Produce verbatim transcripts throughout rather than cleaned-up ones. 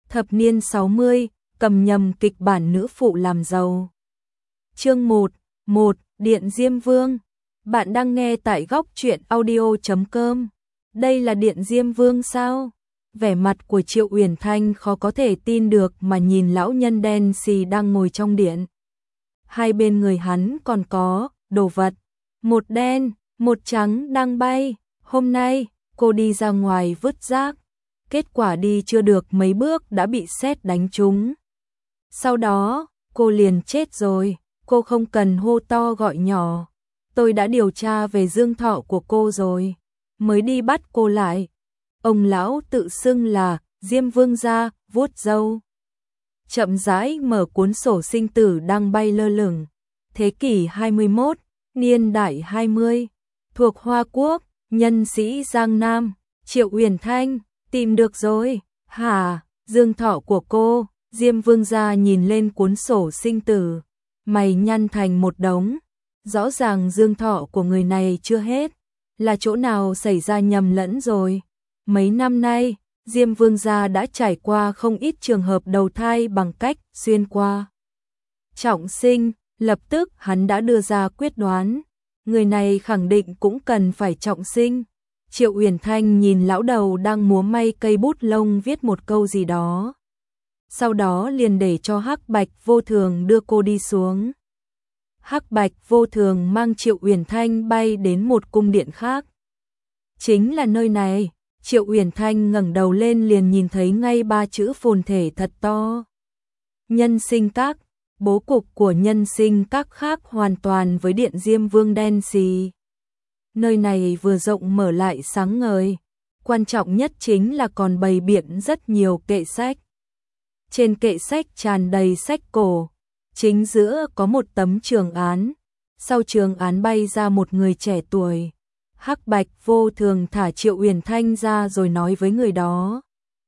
Thập niên sáu mươi, cầm nhầm kịch bản nữ phụ làm giàu. Chương một, một, Điện Diêm Vương. Bạn đang nghe tại góc truyện audio chấm com. Đây là Điện Diêm Vương sao? Vẻ mặt của Triệu Uyển Thanh khó có thể tin được mà nhìn lão nhân đen xì đang ngồi trong điện. Hai bên người hắn còn có đồ vật, một đen, một trắng đang bay. Hôm nay, cô đi ra ngoài vứt rác. Kết quả đi chưa được mấy bước đã bị sét đánh trúng. Sau đó, cô liền chết rồi. Cô không cần hô to gọi nhỏ. Tôi đã điều tra về dương thọ của cô rồi, mới đi bắt cô lại. Ông lão tự xưng là Diêm Vương gia, vuốt râu. Chậm rãi mở cuốn sổ sinh tử đang bay lơ lửng. Thế kỷ hai mươi mốt, niên đại hai mươi, thuộc Hoa Quốc, nhân sĩ Giang Nam, Triệu Uyển Thanh, tìm được rồi. Hả, dương thọ của cô? Diêm Vương gia nhìn lên cuốn sổ sinh tử, mày nhăn thành một đống. Rõ ràng dương thọ của người này chưa hết, là chỗ nào xảy ra nhầm lẫn rồi. Mấy năm nay, Diêm Vương gia đã trải qua không ít trường hợp đầu thai bằng cách xuyên qua trọng sinh, lập tức hắn đã đưa ra quyết đoán, người này khẳng định cũng cần phải trọng sinh. Triệu Uyển Thanh nhìn lão đầu đang múa may cây bút lông viết một câu gì đó. Sau đó liền để cho Hắc Bạch Vô Thường đưa cô đi xuống. Hắc Bạch Vô Thường mang Triệu Uyển Thanh bay đến một cung điện khác. Chính là nơi này. Triệu Uyển Thanh ngẩng đầu lên liền nhìn thấy ngay ba chữ phồn thể thật to. Nhân Sinh Các. Bố cục của Nhân Sinh Các khác hoàn toàn với Điện Diêm Vương đen xì. Nơi này vừa rộng mở lại sáng ngời. Quan trọng nhất chính là còn bày biện rất nhiều kệ sách. Trên kệ sách tràn đầy sách cổ. Chính giữa có một tấm trường án. Sau trường án bay ra một người trẻ tuổi. Hắc Bạch Vô Thường thả Triệu Uyển Thanh ra rồi nói với người đó.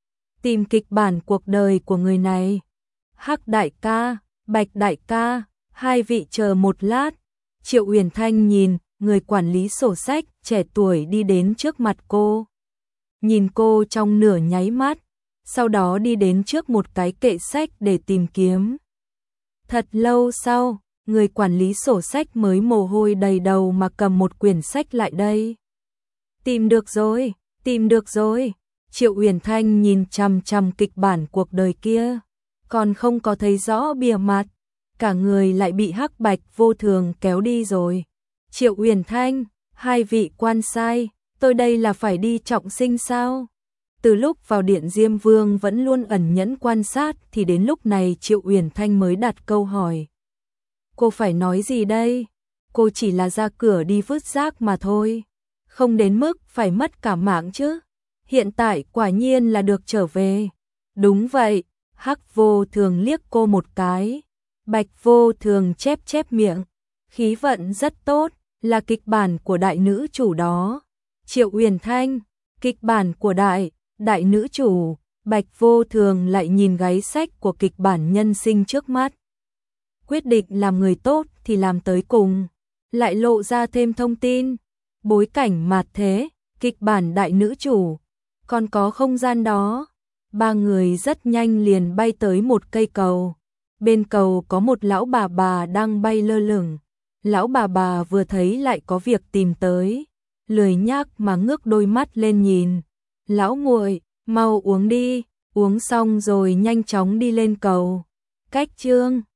Tìm kịch bản cuộc đời của người này. Hắc đại ca, Bạch đại ca, hai vị chờ một lát. Triệu Uyển Thanh nhìn, người quản lý sổ sách trẻ tuổi đi đến trước mặt cô. Nhìn cô trong nửa nháy mắt, sau đó đi đến trước một cái kệ sách để tìm kiếm. Thật lâu sau, người quản lý sổ sách mới mồ hôi đầy đầu mà cầm một quyển sách lại đây. Tìm được rồi, tìm được rồi. Triệu Uyển Thanh nhìn chằm chằm kịch bản cuộc đời kia, còn không có thấy rõ bìa mặt, cả người lại bị Hắc Bạch Vô Thường kéo đi rồi. Triệu Uyển Thanh, hai vị quan sai, tôi đây là phải đi trọng sinh sao? Từ lúc vào Điện Diêm Vương vẫn luôn ẩn nhẫn quan sát thì đến lúc này Triệu Uyển Thanh mới đặt câu hỏi. Cô phải nói gì đây? Cô chỉ là ra cửa đi vứt rác mà thôi. Không đến mức phải mất cả mạng chứ. Hiện tại quả nhiên là được trở về. Đúng vậy, Hắc Vô Thường liếc cô một cái. Bạch Vô Thường chép chép miệng. Khí vận rất tốt, là kịch bản của đại nữ chủ đó. Triệu Uyển Thanh, kịch bản của đại, đại nữ chủ. Bạch Vô Thường lại nhìn gáy sách của kịch bản nhân sinh trước mắt. Quyết định làm người tốt thì làm tới cùng. Lại lộ ra thêm thông tin. Bối cảnh mạt thế, kịch bản đại nữ chủ. Còn có không gian đó. Ba người rất nhanh liền bay tới một cây cầu. Bên cầu có một lão bà bà đang bay lơ lửng. Lão bà bà vừa thấy lại có việc tìm tới. Lười nhác mà ngước đôi mắt lên nhìn. Lão nguội, mau uống đi. Uống xong rồi nhanh chóng đi lên cầu. Cách chương